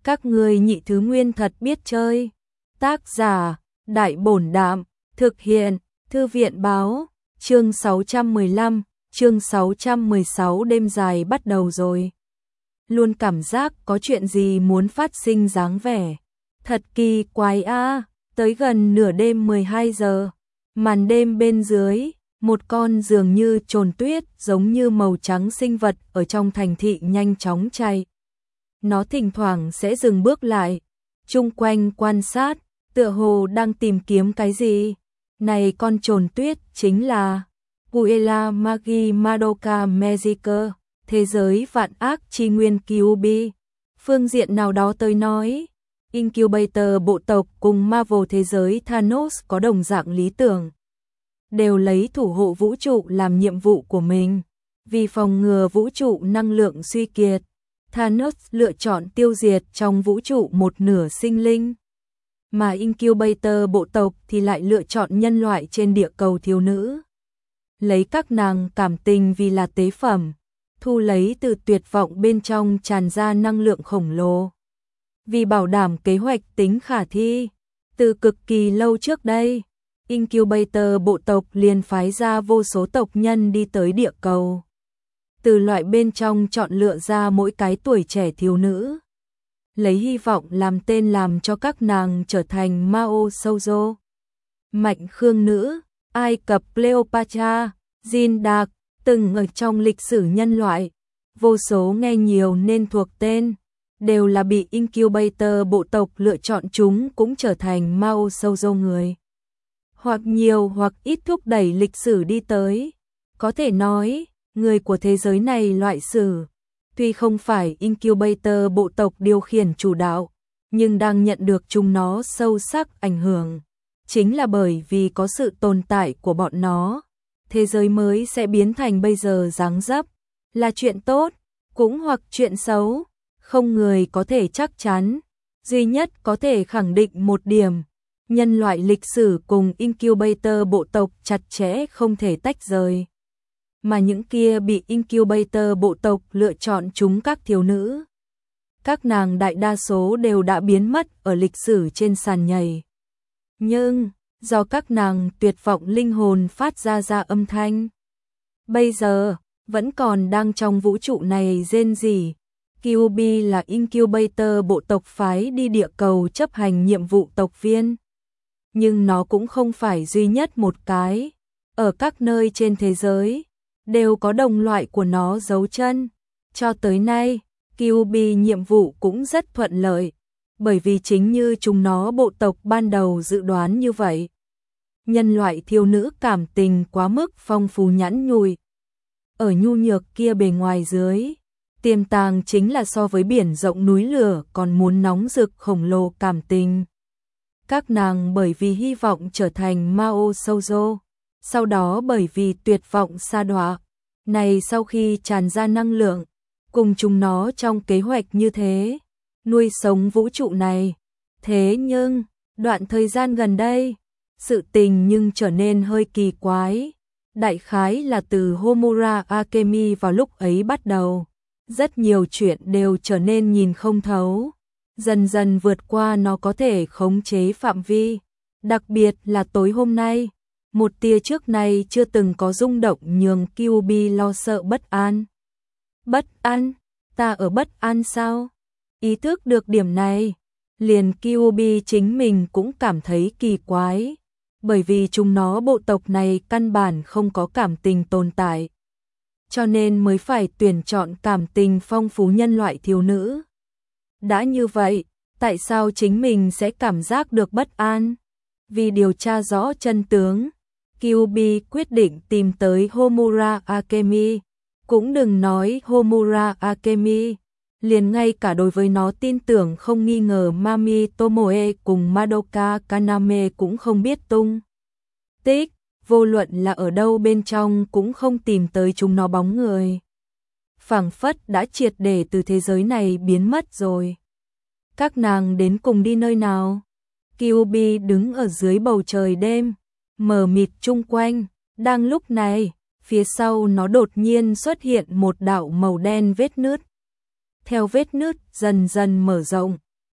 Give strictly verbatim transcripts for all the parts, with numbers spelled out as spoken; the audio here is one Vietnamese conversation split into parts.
Các ngươi nhị thứ nguyên thật biết chơi. Tác giả, Đại Bổn Đạm, thực hiện, Thư viện Báo, chương sáu trăm mười lăm, chương sáu trăm mười sáu đêm dài bắt đầu rồi. Luôn cảm giác có chuyện gì muốn phát sinh dáng vẻ. Thật kỳ quái a, tới gần nửa đêm mười hai giờ, màn đêm bên dưới, một con dường như trồn tuyết giống như màu trắng sinh vật ở trong thành thị nhanh chóng chạy. Nó thỉnh thoảng sẽ dừng bước lại, chung quanh quan sát, tựa hồ đang tìm kiếm cái gì. Này con trồn tuyết chính là Guela Magi Madoka Magiker, thế giới vạn ác chi nguyên Kyuubi. Phương diện nào đó tới nói, Incubator bộ tộc cùng Marvel thế giới Thanos có đồng dạng lý tưởng. Đều lấy thủ hộ vũ trụ làm nhiệm vụ của mình. Vì phòng ngừa vũ trụ năng lượng suy kiệt, Thanos lựa chọn tiêu diệt trong vũ trụ một nửa sinh linh. Mà Incubator bộ tộc thì lại lựa chọn nhân loại trên địa cầu thiếu nữ. Lấy các nàng cảm tình vì là tế phẩm, thu lấy từ tuyệt vọng bên trong tràn ra năng lượng khổng lồ. Vì bảo đảm kế hoạch tính khả thi, từ cực kỳ lâu trước đây, Incubator bộ tộc liền phái ra vô số tộc nhân đi tới địa cầu. Từ loại bên trong chọn lựa ra mỗi cái tuổi trẻ thiếu nữ, lấy hy vọng làm tên làm cho các nàng trở thành Mao Shoujo. Mạnh Khương nữ, Ai Cập Cleopatra, Jean d'Arc, từng ở trong lịch sử nhân loại, vô số nghe nhiều nên thuộc tên, đều là bị Incubator bộ tộc lựa chọn chúng cũng trở thành Mao Shoujo người. Hoặc nhiều hoặc ít thúc đẩy lịch sử đi tới. Có thể nói, người của thế giới này loại sử, tuy không phải Incubator bộ tộc điều khiển chủ đạo, nhưng đang nhận được chúng nó sâu sắc ảnh hưởng. Chính là bởi vì có sự tồn tại của bọn nó, thế giới mới sẽ biến thành bây giờ dáng dấp, là chuyện tốt, cũng hoặc chuyện xấu, không người có thể chắc chắn. Duy nhất có thể khẳng định một điểm, nhân loại lịch sử cùng Incubator bộ tộc chặt chẽ không thể tách rời. Mà những kia bị Incubator bộ tộc lựa chọn chúng các thiếu nữ, các nàng đại đa số đều đã biến mất ở lịch sử trên sàn nhảy. Nhưng, do các nàng tuyệt vọng linh hồn phát ra ra âm thanh, bây giờ, vẫn còn đang trong vũ trụ này rên rỉ. Kyuubi là Incubator bộ tộc phái đi địa cầu chấp hành nhiệm vụ tộc viên. Nhưng nó cũng không phải duy nhất một cái. Ở các nơi trên thế giới, đều có đồng loại của nó giấu chân. Cho tới nay, Kyuubi nhiệm vụ cũng rất thuận lợi, bởi vì chính như chúng nó bộ tộc ban đầu dự đoán như vậy. Nhân loại thiếu nữ cảm tình quá mức phong phú nhẵn nhụi. Ở nhu nhược kia bề ngoài dưới, tiềm tàng chính là so với biển rộng núi lửa còn muốn nóng rực khổng lồ cảm tình. Các nàng bởi vì hy vọng trở thành Mao Shoujo, sau đó bởi vì tuyệt vọng sa đọa, này sau khi tràn ra năng lượng, cùng chúng nó trong kế hoạch như thế, nuôi sống vũ trụ này. Thế nhưng, đoạn thời gian gần đây, sự tình nhưng trở nên hơi kỳ quái. Đại khái là từ Homura Akemi vào lúc ấy bắt đầu, rất nhiều chuyện đều trở nên nhìn không thấu, dần dần vượt qua nó có thể khống chế phạm vi. Đặc biệt là tối hôm nay, một tia trước nay chưa từng có rung động nhường Kyuubi lo sợ bất an. Bất an? Ta ở bất an sao? Ý thức được điểm này, liền Kyuubi chính mình cũng cảm thấy kỳ quái, bởi vì chúng nó bộ tộc này căn bản không có cảm tình tồn tại, cho nên mới phải tuyển chọn cảm tình phong phú nhân loại thiếu nữ. Đã như vậy, tại sao chính mình sẽ cảm giác được bất an? Vì điều tra rõ chân tướng, Kyuubi quyết định tìm tới Homura Akemi. Cũng đừng nói Homura Akemi, liền ngay cả đối với nó tin tưởng không nghi ngờ Mami Tomoe cùng Madoka Kaname cũng không biết tung tích, vô luận là ở đâu bên trong cũng không tìm tới chúng nó bóng người. Phảng phất đã triệt để từ thế giới này biến mất rồi. Các nàng đến cùng đi nơi nào? Kyuubi đứng ở dưới bầu trời đêm, mờ mịt chung quanh. Đang lúc này, phía sau nó đột nhiên xuất hiện một đạo màu đen vết nứt. Theo vết nứt dần dần mở rộng,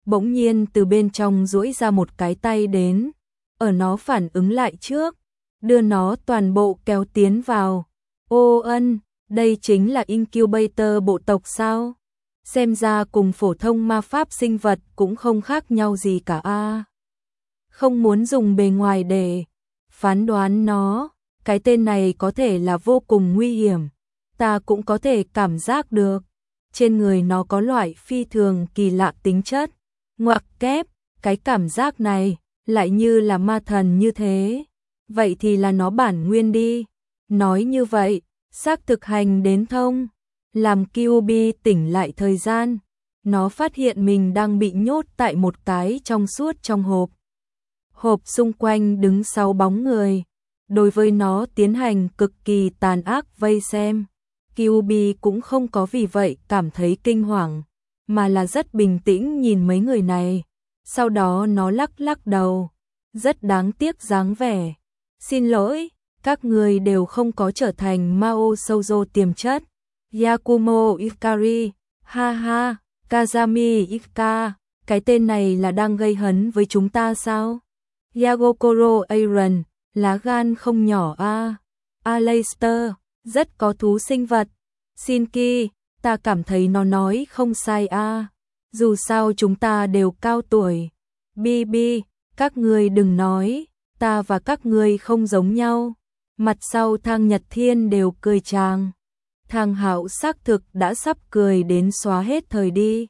bỗng nhiên từ bên trong duỗi ra một cái tay đến, ở nó phản ứng lại trước, đưa nó toàn bộ kéo tiến vào. Ô ân, đây chính là incubator bộ tộc sao? Xem ra cùng phổ thông ma pháp sinh vật cũng không khác nhau gì cả a. Không muốn dùng bề ngoài để phán đoán nó, cái tên này có thể là vô cùng nguy hiểm. Ta cũng có thể cảm giác được, trên người nó có loại phi thường kỳ lạ tính chất. Ngoặc kép, cái cảm giác này lại như là ma thần như thế. Vậy thì là nó bản nguyên đi. Nói như vậy, xác thực hành đến thông. Làm Kyuubi tỉnh lại thời gian, nó phát hiện mình đang bị nhốt tại một cái trong suốt trong hộp. Hộp xung quanh đứng sáu bóng người, đối với nó tiến hành cực kỳ tàn ác vây xem. Kyuubi cũng không có vì vậy cảm thấy kinh hoàng, mà là rất bình tĩnh nhìn mấy người này. Sau đó nó lắc lắc đầu, rất đáng tiếc dáng vẻ. Xin lỗi, các người đều không có trở thành Mao Shoujo tiềm chất. Yakumo Ikari, ha ha, Kazami Ika, cái tên này là đang gây hấn với chúng ta sao? Yagokoro Aaron, lá gan không nhỏ a. À. Aleister, rất có thú sinh vật. Shinki, ta cảm thấy nó nói không sai a. À. Dù sao chúng ta đều cao tuổi. Bibi, các người đừng nói, ta và các người không giống nhau. Mặt sau Thang Nhật Thiên đều cười chàng. Thang Hạo xác thực đã sắp cười đến xóa hết thời đi.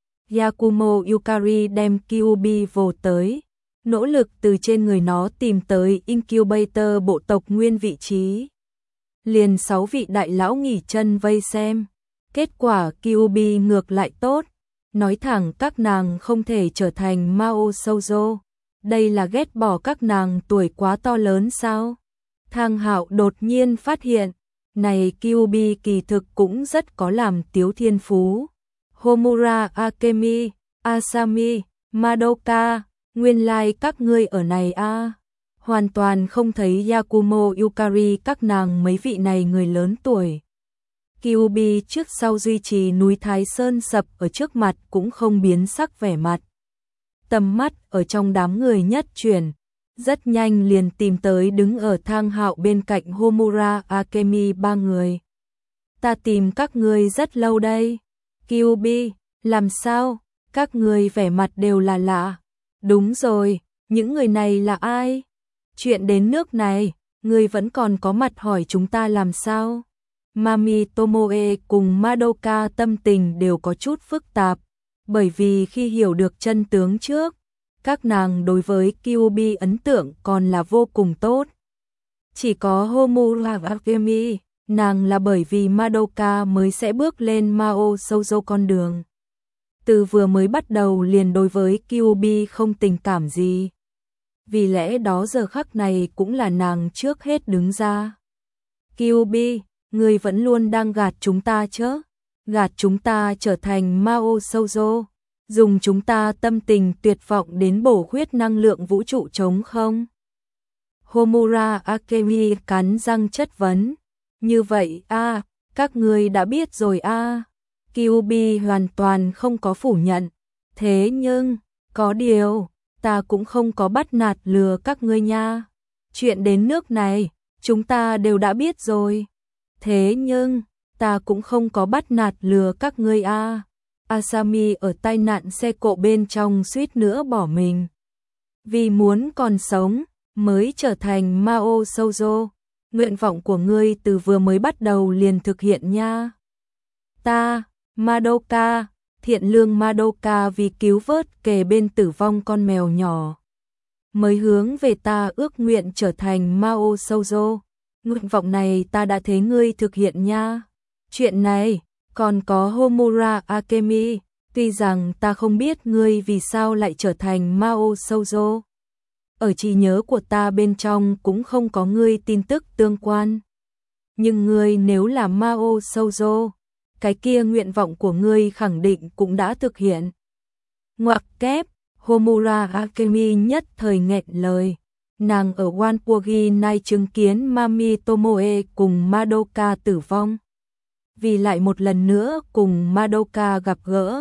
Yakumo Yukari đem Kyuubi vồ tới, nỗ lực từ trên người nó tìm tới incubator bộ tộc nguyên vị trí. Liền sáu vị đại lão nghỉ chân vây xem. Kết quả Kyuubi ngược lại tốt, nói thẳng các nàng không thể trở thành Mao Shoujo. Đây là ghét bỏ các nàng tuổi quá to lớn sao? Thang Hạo đột nhiên phát hiện, này Kyuubi kỳ thực cũng rất có làm tiếu thiên phú. Homura Akemi, Asami, Madoka, nguyên lai like các ngươi ở này a. À. Hoàn toàn không thấy Yakumo Yukari các nàng mấy vị này người lớn tuổi. Kyuubi trước sau duy trì núi Thái Sơn sập ở trước mặt cũng không biến sắc vẻ mặt. Tầm mắt ở trong đám người nhất chuyển, rất nhanh liền tìm tới đứng ở Thang Hạo bên cạnh Homura Akemi ba người. Ta tìm các ngươi rất lâu đây. Kyuubi, làm sao? Các người vẻ mặt đều là lạ. Đúng rồi, những người này là ai? Chuyện đến nước này, người vẫn còn có mặt hỏi chúng ta làm sao? Mami Tomoe cùng Madoka tâm tình đều có chút phức tạp, bởi vì khi hiểu được chân tướng trước, các nàng đối với Kyuubi ấn tượng còn là vô cùng tốt. Chỉ có Homura Akemi, nàng là bởi vì Madoka mới sẽ bước lên Mao Shoujo con đường. Từ vừa mới bắt đầu liền đối với Kyuubi không tình cảm gì. Vì lẽ đó giờ khắc này cũng là nàng trước hết đứng ra. Kyuubi, người vẫn luôn đang gạt chúng ta chứ? Gạt chúng ta trở thành Mao Shoujo, dùng chúng ta tâm tình tuyệt vọng đến bổ khuyết năng lượng vũ trụ trống không? Homura Akemi cắn răng chất vấn. Như vậy a, à, các người đã biết rồi a. À. Kyuubi hoàn toàn không có phủ nhận. Thế nhưng, có điều, ta cũng không có bắt nạt lừa các ngươi nha. Chuyện đến nước này, chúng ta đều đã biết rồi. Thế nhưng, ta cũng không có bắt nạt lừa các ngươi a. À. Asami ở tai nạn xe cộ bên trong suýt nữa bỏ mình. Vì muốn còn sống, mới trở thành Mao Shoujo. Nguyện vọng của ngươi từ vừa mới bắt đầu liền thực hiện nha. Ta, Madoka, thiện lương Madoka vì cứu vớt kề bên tử vong con mèo nhỏ, mới hướng về ta ước nguyện trở thành Mao Shoujo. Nguyện vọng này ta đã thấy ngươi thực hiện nha. Chuyện này, còn có Homura Akemi, tuy rằng ta không biết ngươi vì sao lại trở thành Mao Shoujo. Ở trí nhớ của ta bên trong cũng không có ngươi tin tức tương quan. Nhưng ngươi nếu là Mao Shoujo, cái kia nguyện vọng của ngươi khẳng định cũng đã thực hiện. Ngoặc kép, Homura Akemi nhất thời nghẹn lời. Nàng ở Wanpogi nay chứng kiến Mami Tomoe cùng Madoka tử vong. Vì lại một lần nữa cùng Madoka gặp gỡ,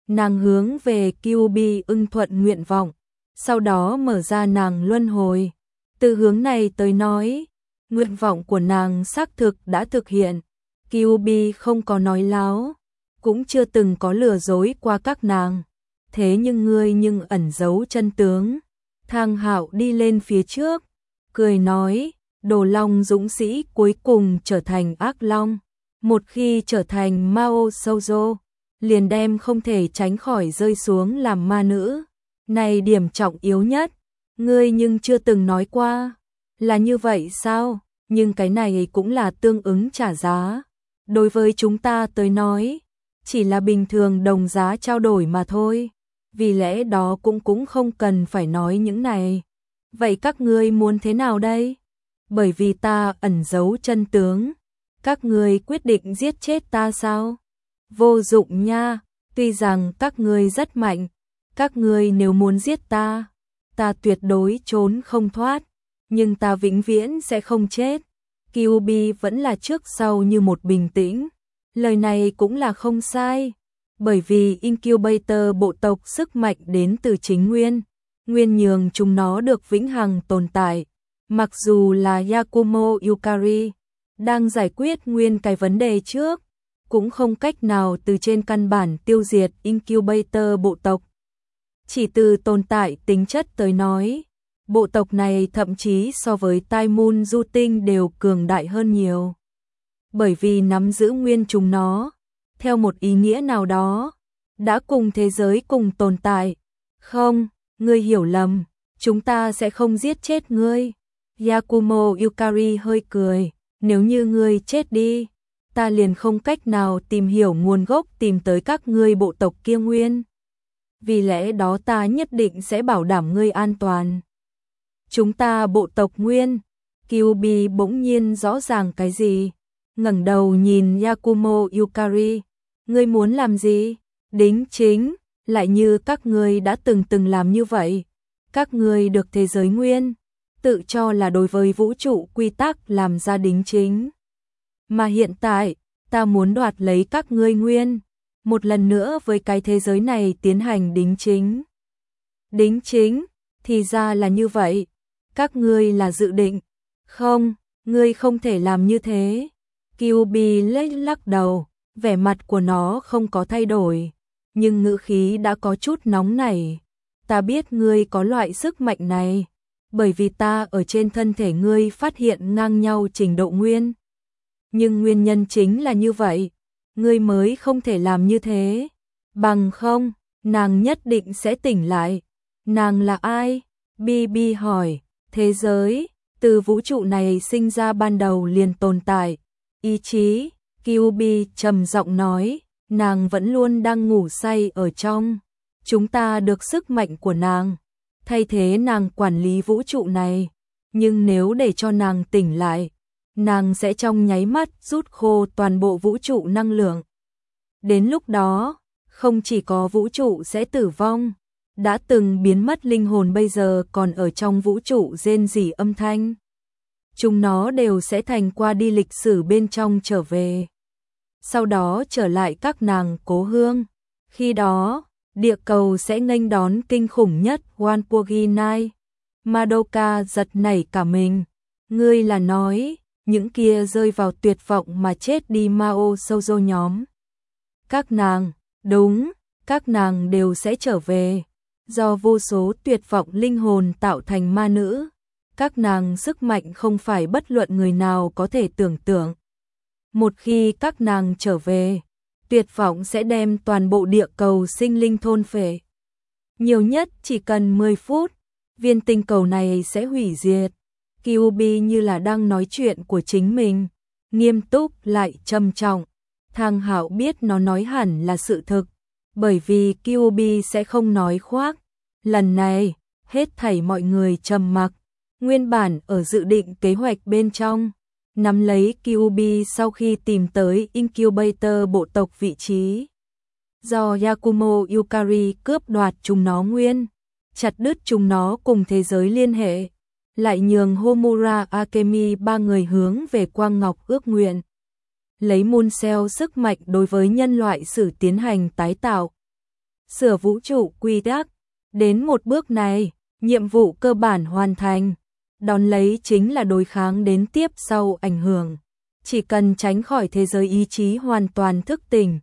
nàng hướng về Kyuubi ưng thuận nguyện vọng, sau đó mở ra nàng luân hồi. Từ hướng này tới nói, nguyện vọng của nàng xác thực đã thực hiện. Kyuubi không có nói láo, cũng chưa từng có lừa dối qua các nàng. Thế nhưng ngươi nhưng ẩn giấu chân tướng. Thang Hạo đi lên phía trước, cười nói, Đồ Long dũng sĩ cuối cùng trở thành ác long. Một khi trở thành Mao Shoujo, liền đem không thể tránh khỏi rơi xuống làm ma nữ. Này điểm trọng yếu nhất, ngươi nhưng chưa từng nói qua. Là như vậy sao? Nhưng cái này cũng là tương ứng trả giá. Đối với chúng ta tới nói, chỉ là bình thường đồng giá trao đổi mà thôi. Vì lẽ đó cũng cũng không cần phải nói những này. Vậy các ngươi muốn thế nào đây? Bởi vì ta ẩn giấu chân tướng, các ngươi quyết định giết chết ta sao? Vô dụng nha, tuy rằng các ngươi rất mạnh, các ngươi nếu muốn giết ta, ta tuyệt đối trốn không thoát, nhưng ta vĩnh viễn sẽ không chết. Kyuubi vẫn là trước sau như một bình tĩnh, lời này cũng là không sai, bởi vì Incubator bộ tộc sức mạnh đến từ chính nguyên, nguyên nhường chúng nó được vĩnh hằng tồn tại. Mặc dù là Yakumo Yukari đang giải quyết nguyên cái vấn đề trước, cũng không cách nào từ trên căn bản tiêu diệt Incubator bộ tộc. Chỉ từ tồn tại tính chất tới nói, bộ tộc này thậm chí so với Tai Moon Du Tinh đều cường đại hơn nhiều. Bởi vì nắm giữ nguyên chúng nó, theo một ý nghĩa nào đó, đã cùng thế giới cùng tồn tại. Không, ngươi hiểu lầm, chúng ta sẽ không giết chết ngươi. Yakumo Yukari hơi cười, nếu như ngươi chết đi, ta liền không cách nào tìm hiểu nguồn gốc tìm tới các ngươi bộ tộc kia nguyên. Vì lẽ đó ta nhất định sẽ bảo đảm ngươi an toàn. Chúng ta bộ tộc nguyên. Kyuubi bỗng nhiên rõ ràng cái gì, ngẩng đầu nhìn Yakumo Yukari, ngươi muốn làm gì? Đính chính, lại như các ngươi đã từng từng làm như vậy. Các ngươi được thế giới nguyên, tự cho là đối với vũ trụ quy tắc làm ra đính chính. Mà hiện tại, ta muốn đoạt lấy các ngươi nguyên, một lần nữa với cái thế giới này tiến hành đính chính. Đính chính, thì ra là như vậy. Các ngươi là dự định. Không, ngươi không thể làm như thế. Kyuubi lắc lắc đầu, vẻ mặt của nó không có thay đổi, nhưng ngữ khí đã có chút nóng nảy. Ta biết ngươi có loại sức mạnh này, bởi vì ta ở trên thân thể ngươi phát hiện ngang nhau trình độ nguyên. Nhưng nguyên nhân chính là như vậy, ngươi mới không thể làm như thế. Bằng không, nàng nhất định sẽ tỉnh lại. Nàng là ai? Bibi hỏi. Thế giới, từ vũ trụ này sinh ra ban đầu liền tồn tại. Ý chí, Kyuubi trầm giọng nói, nàng vẫn luôn đang ngủ say ở trong. Chúng ta được sức mạnh của nàng, thay thế nàng quản lý vũ trụ này. Nhưng nếu để cho nàng tỉnh lại, nàng sẽ trong nháy mắt rút khô toàn bộ vũ trụ năng lượng. Đến lúc đó, không chỉ có vũ trụ sẽ tử vong, đã từng biến mất linh hồn bây giờ còn ở trong vũ trụ rên rỉ âm thanh. Chúng nó đều sẽ thành qua đi lịch sử bên trong trở về. Sau đó trở lại các nàng cố hương. Khi đó, địa cầu sẽ nghênh đón kinh khủng nhất Wanpoginai. Madoka giật nảy cả mình. Ngươi là nói, những kia rơi vào tuyệt vọng mà chết đi Mao Shoujo nhóm. Các nàng, đúng, các nàng đều sẽ trở về. Do vô số tuyệt vọng linh hồn tạo thành ma nữ, các nàng sức mạnh không phải bất luận người nào có thể tưởng tượng. Một khi các nàng trở về, tuyệt vọng sẽ đem toàn bộ địa cầu sinh linh thôn phệ. Nhiều nhất chỉ cần mười phút, viên tinh cầu này sẽ hủy diệt. Kyuubi như là đang nói chuyện của chính mình, nghiêm túc lại trầm trọng. Thang Hạo biết nó nói hẳn là sự thực, bởi vì Kyuubi sẽ không nói khoác. Lần này, hết thảy mọi người trầm mặc, nguyên bản ở dự định kế hoạch bên trong, nắm lấy Kyuubi sau khi tìm tới Incubator bộ tộc vị trí. Do Yakumo Yukari cướp đoạt chúng nó nguyên, chặt đứt chúng nó cùng thế giới liên hệ, lại nhường Homura Akemi ba người hướng về Quang Ngọc ước nguyện. Lấy Moon Cell sức mạnh đối với nhân loại sử tiến hành tái tạo. sửa vũ trụ quy tắc. Đến một bước này, nhiệm vụ cơ bản hoàn thành. Đón lấy chính là đối kháng đến tiếp sau ảnh hưởng. Chỉ cần tránh khỏi thế giới ý chí hoàn toàn thức tỉnh,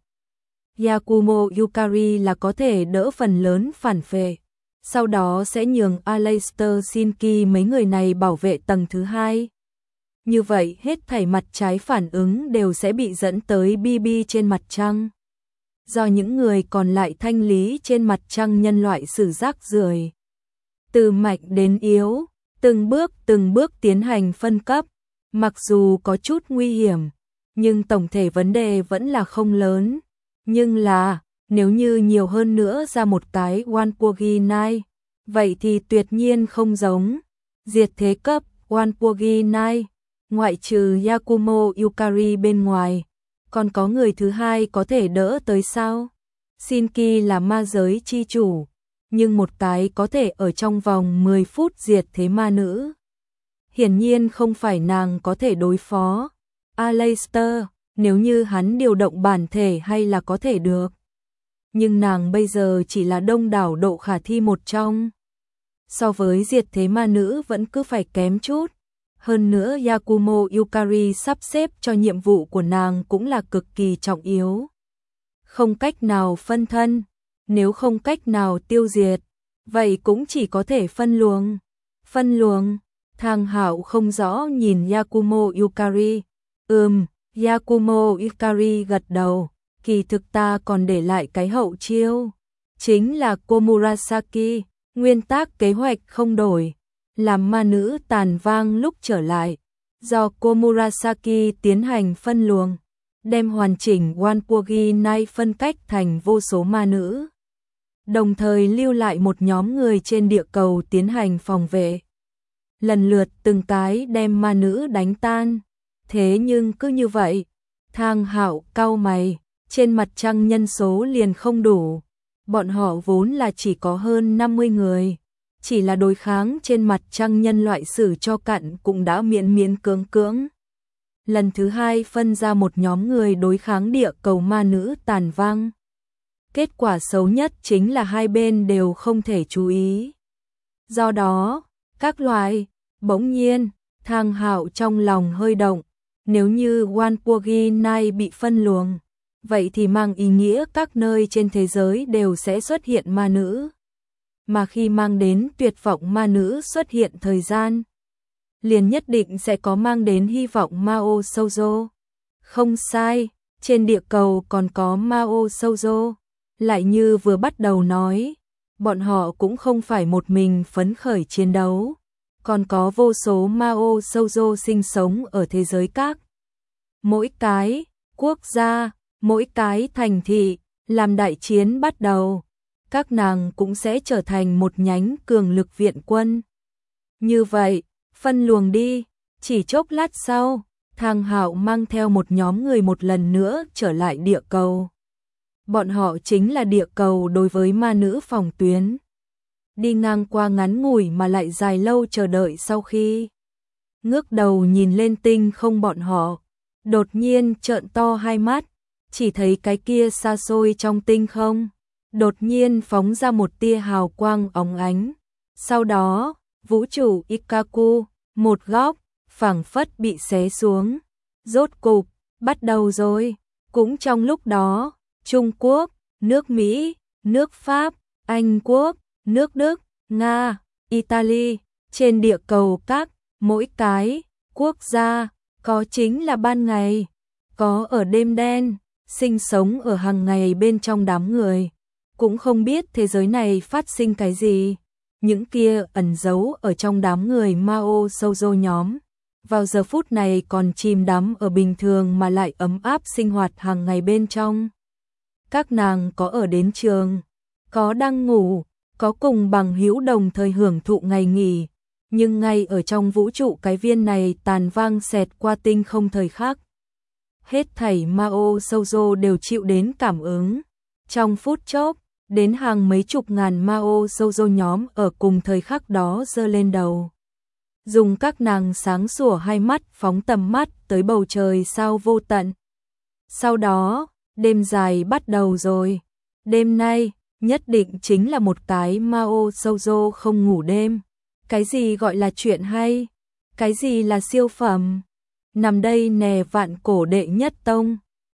Yakumo Yukari là có thể đỡ phần lớn phản phệ. Sau đó sẽ nhường Aleister Shinki mấy người này bảo vệ tầng thứ hai. Như vậy hết thảy mặt trái phản ứng đều sẽ bị dẫn tới bê bê trên mặt trăng. Do những người còn lại thanh lý trên mặt trăng nhân loại sử rác rưởi. Từ mạnh đến yếu, từng bước từng bước tiến hành phân cấp. Mặc dù có chút nguy hiểm, nhưng tổng thể vấn đề vẫn là không lớn. Nhưng là, nếu như nhiều hơn nữa ra một cái Wanpogi vậy thì tuyệt nhiên không giống. Diệt thế cấp Wanpogi ngoại trừ Yakumo Yukari bên ngoài, còn có người thứ hai có thể đỡ tới sao? Shinki là ma giới chi chủ, nhưng một cái có thể ở trong vòng mười phút diệt thế ma nữ. Hiển nhiên không phải nàng có thể đối phó. Aleister, nếu như hắn điều động bản thể hay là có thể được. Nhưng nàng bây giờ chỉ là đông đảo độ khả thi một trong. So với diệt thế ma nữ vẫn cứ phải kém chút. Hơn nữa Yakumo Yukari sắp xếp cho nhiệm vụ của nàng cũng là cực kỳ trọng yếu. Không cách nào phân thân, nếu không cách nào tiêu diệt, vậy cũng chỉ có thể phân luồng. Phân luồng, Thang Hạo không rõ nhìn Yakumo Yukari. Ừm, Yakumo Yukari gật đầu, kỳ thực ta còn để lại cái hậu chiêu. Chính là Komurasaki, nguyên tắc kế hoạch không đổi. Làm ma nữ tàn vang lúc trở lại, do Komurasaki tiến hành phân luồng, đem hoàn chỉnh Wanpogi phân cách thành vô số ma nữ. Đồng thời lưu lại một nhóm người trên địa cầu tiến hành phòng vệ. Lần lượt từng cái đem ma nữ đánh tan. Thế nhưng cứ như vậy, Thang Hạo cau mày, trên mặt trăng nhân số liền không đủ. Bọn họ vốn là chỉ có hơn năm mươi người. Chỉ là đối kháng trên mặt trăng nhân loại sử cho cặn cũng đã miễn miễn cưỡng cưỡng. Lần thứ hai phân ra một nhóm người đối kháng địa cầu ma nữ tàn vang. Kết quả xấu nhất chính là hai bên đều không thể chú ý. Do đó, các loại, bỗng nhiên, Thang Hạo trong lòng hơi động. Nếu như Wanpogi bị phân luồng, vậy thì mang ý nghĩa các nơi trên thế giới đều sẽ xuất hiện ma nữ. Mà khi mang đến tuyệt vọng ma nữ xuất hiện thời gian, liền nhất định sẽ có mang đến hy vọng Mao Shoujo. Không sai, trên địa cầu còn có Mao Shoujo. Lại như vừa bắt đầu nói, bọn họ cũng không phải một mình phấn khởi chiến đấu. Còn có vô số Mao Shoujo sinh sống ở thế giới các. Mỗi cái quốc gia, mỗi cái thành thị, làm đại chiến bắt đầu. Các nàng cũng sẽ trở thành một nhánh cường lực viện quân. Như vậy, phân luồng đi, chỉ chốc lát sau, Thang Hạo mang theo một nhóm người một lần nữa trở lại địa cầu. Bọn họ chính là địa cầu đối với ma nữ phòng tuyến. Đi ngang qua ngắn ngủi mà lại dài lâu chờ đợi sau khi ngước đầu nhìn lên tinh không bọn họ, đột nhiên trợn to hai mắt, chỉ thấy cái kia xa xôi trong tinh không. Đột nhiên phóng ra một tia hào quang óng ánh. Sau đó, vũ trụ Ikkaku, một góc, phảng phất bị xé xuống. Rốt cục, bắt đầu rồi. Cũng trong lúc đó, Trung Quốc, nước Mỹ, nước Pháp, Anh Quốc, nước Đức, Nga, Italy, trên địa cầu các, mỗi cái, quốc gia, có chính là ban ngày, có ở đêm đen, sinh sống ở hàng ngày bên trong đám người. Cũng không biết thế giới này phát sinh cái gì. Những kia ẩn giấu ở trong đám người Mao Shoujo nhóm. Vào giờ phút này còn chìm đắm ở bình thường mà lại ấm áp sinh hoạt hàng ngày bên trong. Các nàng có ở đến trường, có đang ngủ, có cùng bằng hữu đồng thời hưởng thụ ngày nghỉ. Nhưng ngay ở trong vũ trụ cái viên này tàn vang xẹt qua tinh không thời khắc. Hết thảy Mao Shoujo đều chịu đến cảm ứng. Trong phút chốc, đến hàng mấy chục ngàn Mao Shoujo nhóm ở cùng thời khắc đó giơ lên đầu. Dùng các nàng sáng sủa hai mắt phóng tầm mắt tới bầu trời sao vô tận. Sau đó, đêm dài bắt đầu rồi. Đêm nay, nhất định chính là một cái Mao Shoujo không ngủ đêm. Cái gì gọi là chuyện hay? Cái gì là siêu phẩm? Nằm đây nè vạn cổ đệ nhất tông.